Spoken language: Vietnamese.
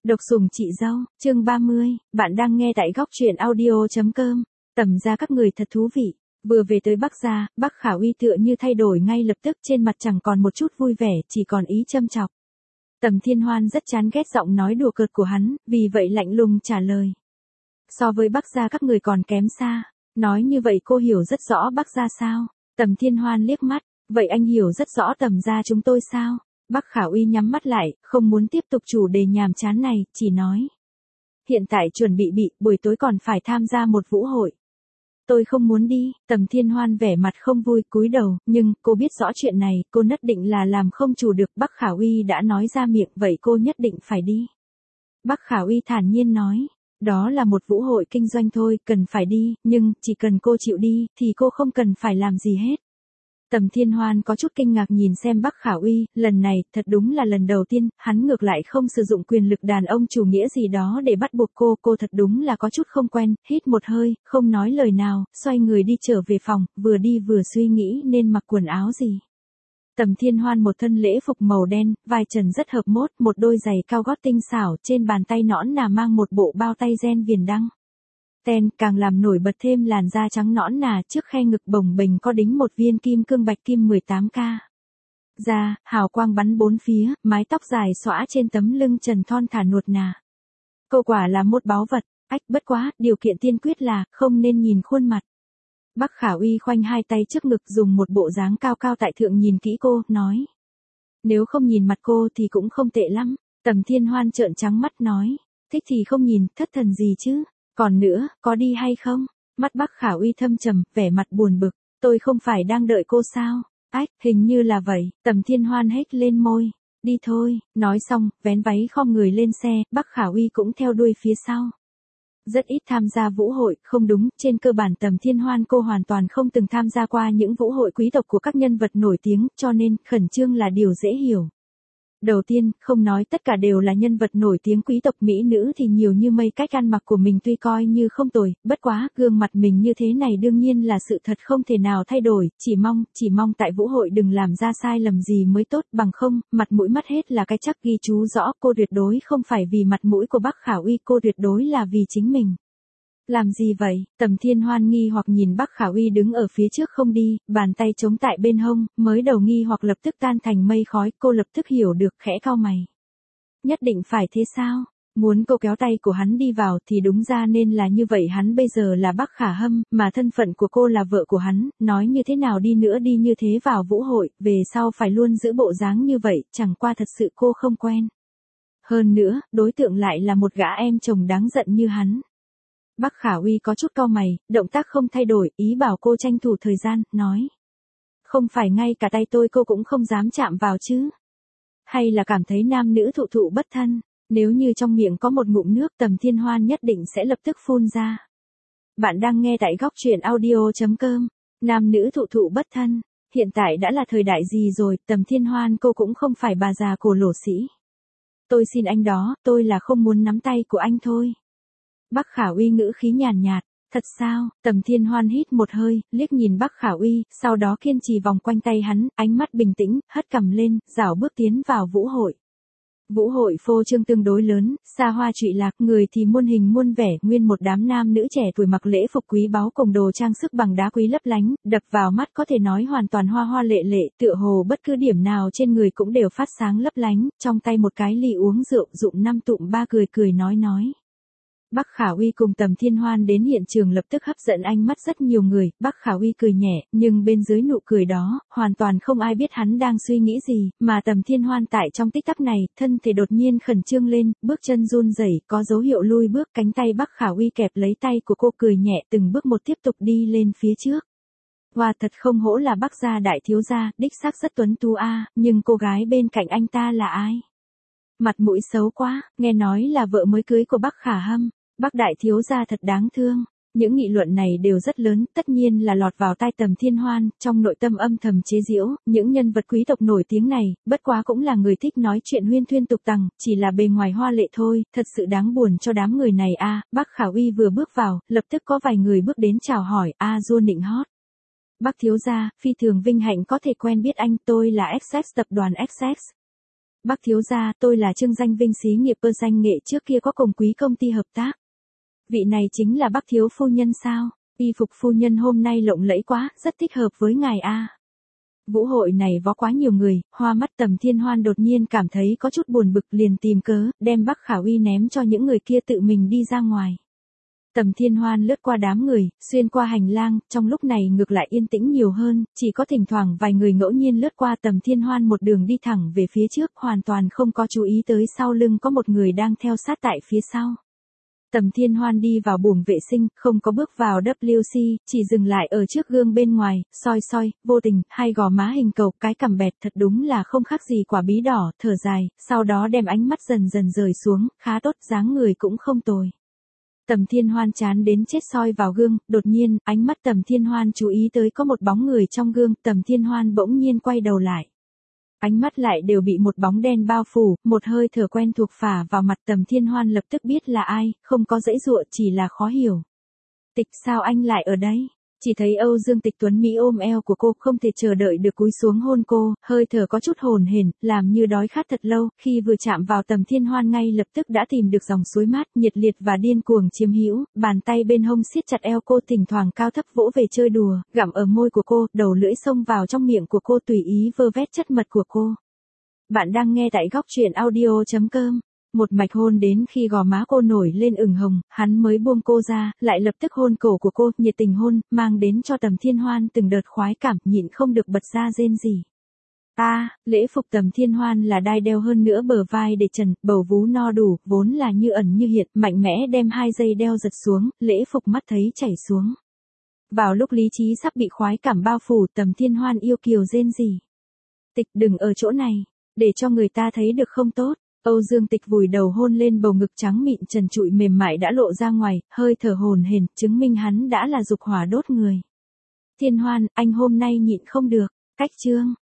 Độc sủng chị dâu, chương 30, bạn đang nghe tại góc truyện audio.com. Tầm gia các người thật thú vị. Vừa về tới Bắc gia, Bắc Khả Uy tựa như thay đổi ngay lập tức, trên mặt chẳng còn một chút vui vẻ, chỉ còn ý châm chọc. Tầm Thiên Hoan rất chán ghét giọng nói đùa cợt của hắn, vì vậy lạnh lùng trả lời. So với Bắc gia các người còn kém xa. Nói như vậy cô hiểu rất rõ Bắc gia sao? Tầm Thiên Hoan liếc mắt, vậy anh hiểu rất rõ Tầm gia chúng tôi sao? Bắc Khả Uy nhắm mắt lại, không muốn tiếp tục chủ đề nhàm chán này, chỉ nói. Hiện tại chuẩn bị buổi tối còn phải tham gia một vũ hội. Tôi không muốn đi. Tầm Thiên Hoan vẻ mặt không vui cúi đầu, nhưng cô biết rõ chuyện này, cô nhất định là làm không chủ được. Bắc Khả Uy đã nói ra miệng, vậy cô nhất định phải đi. Bắc Khả Uy thản nhiên nói. Đó là một vũ hội kinh doanh thôi, cần phải đi, nhưng chỉ cần cô chịu đi, thì cô không cần phải làm gì hết. Tầm Thiên Hoan có chút kinh ngạc nhìn xem Bắc Khả Uy, lần này, thật đúng là lần đầu tiên, hắn ngược lại không sử dụng quyền lực đàn ông chủ nghĩa gì đó để bắt buộc cô thật đúng là có chút không quen, hít một hơi, không nói lời nào, xoay người đi trở về phòng, vừa đi vừa suy nghĩ nên mặc quần áo gì. Tầm Thiên Hoan một thân lễ phục màu đen, vai trần rất hợp mốt, một đôi giày cao gót tinh xảo, trên bàn tay nõn nà mang một bộ bao tay ren viền đăng. Ten càng làm nổi bật thêm làn da trắng nõn nà, trước khe ngực bồng bềnh có đính một viên kim cương bạch kim 18K. Da, hào quang bắn bốn phía, mái tóc dài xõa trên tấm lưng trần thon thả nuột nà. Cô quả là một báu vật, bất quá, điều kiện tiên quyết là, không nên nhìn khuôn mặt. Bắc Khả Uy khoanh hai tay trước ngực dùng một bộ dáng cao cao tại thượng nhìn kỹ cô, nói. Nếu không nhìn mặt cô thì cũng không tệ lắm. Tầm Thiên Hoan trợn trắng mắt nói. Thích thì không nhìn, thất thần gì chứ. Còn nữa, có đi hay không? Mắt Bắc Khả Uy thâm trầm, vẻ mặt buồn bực. Tôi không phải đang đợi cô sao? Hình như là vậy. Tầm Thiên Hoan hét lên môi. Đi thôi. Nói xong, vén váy khom người lên xe, Bắc Khả Uy cũng theo đuôi phía sau. Rất ít tham gia vũ hội, không đúng, trên cơ bản Tầm Thiên Hoan cô hoàn toàn không từng tham gia qua những vũ hội quý tộc của các nhân vật nổi tiếng, cho nên, khẩn trương là điều dễ hiểu. Đầu tiên, không nói tất cả đều là nhân vật nổi tiếng quý tộc mỹ nữ thì nhiều như mây, cách ăn mặc của mình tuy coi như không tồi, bất quá, gương mặt mình như thế này đương nhiên là sự thật không thể nào thay đổi, chỉ mong tại vũ hội đừng làm ra sai lầm gì mới tốt, bằng không, mặt mũi mất hết là cái chắc. Ghi chú rõ, cô tuyệt đối không phải vì mặt mũi của Bắc Khả Uy, cô tuyệt đối là vì chính mình. Làm gì vậy? Tầm Thiên Hoan nghi hoặc nhìn Bắc Khả Uy đứng ở phía trước không đi, bàn tay chống tại bên hông, mới đầu nghi hoặc lập tức tan thành mây khói, cô lập tức hiểu được, khẽ cau mày. Nhất định phải thế sao? Muốn cô kéo tay của hắn đi vào thì đúng ra nên là như vậy, hắn bây giờ là Bắc Khả Hâm, mà thân phận của cô là vợ của hắn, nói như thế nào đi nữa đi như thế vào vũ hội, về sau phải luôn giữ bộ dáng như vậy, chẳng qua thật sự cô không quen. Hơn nữa, đối tượng lại là một gã em chồng đáng giận như hắn. Bắc Khả Uy có chút cau mày, động tác không thay đổi, ý bảo cô tranh thủ thời gian, nói. Không phải ngay cả tay tôi cô cũng không dám chạm vào chứ? Hay là cảm thấy nam nữ thụ bất thân? Nếu như trong miệng có một ngụm nước, Tầm Thiên Hoan nhất định sẽ lập tức phun ra. Bạn đang nghe tại góc truyện audio.com. Nam nữ thụ bất thân. Hiện tại đã là thời đại gì rồi, Tầm Thiên Hoan cô cũng không phải bà già cổ lỗ sĩ. Tôi xin anh đó, tôi là không muốn nắm tay của anh thôi. Bắc Khả Uy ngữ khí nhàn nhạt, thật sao? Tầm Thiên Hoan hít một hơi, liếc nhìn Bắc Khả Uy, sau đó kiên trì vòng quanh tay hắn, ánh mắt bình tĩnh, hất cằm lên, rảo bước tiến vào vũ hội. Vũ hội phô trương tương đối lớn, xa hoa trụy lạc, người thì muôn hình muôn vẻ, nguyên một đám nam nữ trẻ tuổi mặc lễ phục quý báu cùng đồ trang sức bằng đá quý lấp lánh, đập vào mắt có thể nói hoàn toàn hoa hoa lệ lệ, tựa hồ bất cứ điểm nào trên người cũng đều phát sáng lấp lánh, trong tay một cái ly uống rượu, Dụng Năm Tụm Ba cười nói. Bắc Khả Uy cùng Tầm Thiên Hoan đến hiện trường lập tức hấp dẫn ánh mắt rất nhiều người, Bắc Khả Uy cười nhẹ, nhưng bên dưới nụ cười đó, hoàn toàn không ai biết hắn đang suy nghĩ gì, mà Tầm Thiên Hoan tại trong tích tắc này, thân thể đột nhiên khẩn trương lên, bước chân run rẩy, có dấu hiệu lui bước, cánh tay Bắc Khả Uy kẹp lấy tay của cô cười nhẹ, từng bước một tiếp tục đi lên phía trước. Wow, thật không hổ là Bắc gia đại thiếu gia, đích xác rất tuấn tú a, nhưng cô gái bên cạnh anh ta là ai? Mặt mũi xấu quá, nghe nói là vợ mới cưới của Bắc Khả Hâm. Bắc đại thiếu gia thật đáng thương. Những nghị luận này đều rất lớn, tất nhiên là lọt vào tai Tầm Thiên Hoan, trong nội tâm âm thầm chế giễu, những nhân vật quý tộc nổi tiếng này, bất quá cũng là người thích nói chuyện huyên thuyên tục tằng, chỉ là bề ngoài hoa lệ thôi, thật sự đáng buồn cho đám người này a. Bắc Khả Uy vừa bước vào, lập tức có vài người bước đến chào hỏi, Du nịnh hót. Bắc thiếu gia, phi thường vinh hạnh có thể quen biết anh, tôi là XX tập đoàn XX. Bác thiếu gia, tôi là Trương Danh Vinh, xí nghiệp danh nghệ trước kia có cùng Quý công ty hợp tác. Vị này chính là bác thiếu phu nhân sao? Y phục phu nhân hôm nay lộng lẫy quá, rất thích hợp với ngài a. Vũ hội này có quá nhiều người, hoa mắt Tầm Thiên Hoan đột nhiên cảm thấy có chút buồn bực, liền tìm cớ, đem Bắc Khả Uy ném cho những người kia tự mình đi ra ngoài. Tầm Thiên Hoan lướt qua đám người, xuyên qua hành lang, trong lúc này ngược lại yên tĩnh nhiều hơn, chỉ có thỉnh thoảng vài người ngẫu nhiên lướt qua Tầm Thiên Hoan một đường đi thẳng về phía trước, hoàn toàn không có chú ý tới sau lưng có một người đang theo sát tại phía sau. Tầm Thiên Hoan đi vào buồng vệ sinh, không có bước vào WC, chỉ dừng lại ở trước gương bên ngoài, soi, vô tình, hai gò má hình cầu, cái cằm bẹt thật đúng là không khác gì quả bí đỏ, thở dài, sau đó đem ánh mắt dần dần rời xuống, khá tốt, dáng người cũng không tồi. Tầm Thiên Hoan chán đến chết soi vào gương, đột nhiên, ánh mắt Tầm Thiên Hoan chú ý tới có một bóng người trong gương, Tầm Thiên Hoan bỗng nhiên quay đầu lại. Ánh mắt lại đều bị một bóng đen bao phủ, một hơi thở quen thuộc phả vào mặt Tầm Thiên Hoan lập tức biết là ai, không có dãy dụa, chỉ là khó hiểu. Tịch, sao anh lại ở đây? Chỉ thấy Âu Dương Tịch tuấn mỹ ôm eo của cô, không thể chờ đợi được cúi xuống hôn cô, hơi thở có chút hồn hển, làm như đói khát thật lâu, khi vừa chạm vào Tầm Thiên Hoan ngay lập tức đã tìm được dòng suối mát, nhiệt liệt và điên cuồng chiếm hữu, bàn tay bên hông siết chặt eo cô, thỉnh thoảng cao thấp vỗ về chơi đùa, gặm ở môi của cô, đầu lưỡi xông vào trong miệng của cô tùy ý vơ vét chất mật của cô. Bạn đang nghe tại góc truyện audio.com. Một mạch hôn đến khi gò má cô nổi lên ửng hồng, hắn mới buông cô ra, lại lập tức hôn cổ của cô, nhiệt tình hôn, mang đến cho Tầm Thiên Hoan từng đợt khoái cảm, nhịn không được bật ra rên rỉ. Lễ phục Tầm Thiên Hoan là đai đeo hơn nữa bờ vai để trần, bầu vú no đủ, vốn là như ẩn như hiện, mạnh mẽ đem 2 dây đeo giật xuống, lễ phục mắt thấy chảy xuống. Vào lúc lý trí sắp bị khoái cảm bao phủ, Tầm Thiên Hoan yêu kiều rên rỉ. Tịch, đừng ở chỗ này, để cho người ta thấy được không tốt. Âu Dương Tịch vùi đầu hôn lên bầu ngực trắng mịn trần trụi mềm mại đã lộ ra ngoài, hơi thở hồn hển, chứng minh hắn đã là dục hỏa đốt người. Thiên Hoan, anh hôm nay nhịn không được. Cách chương.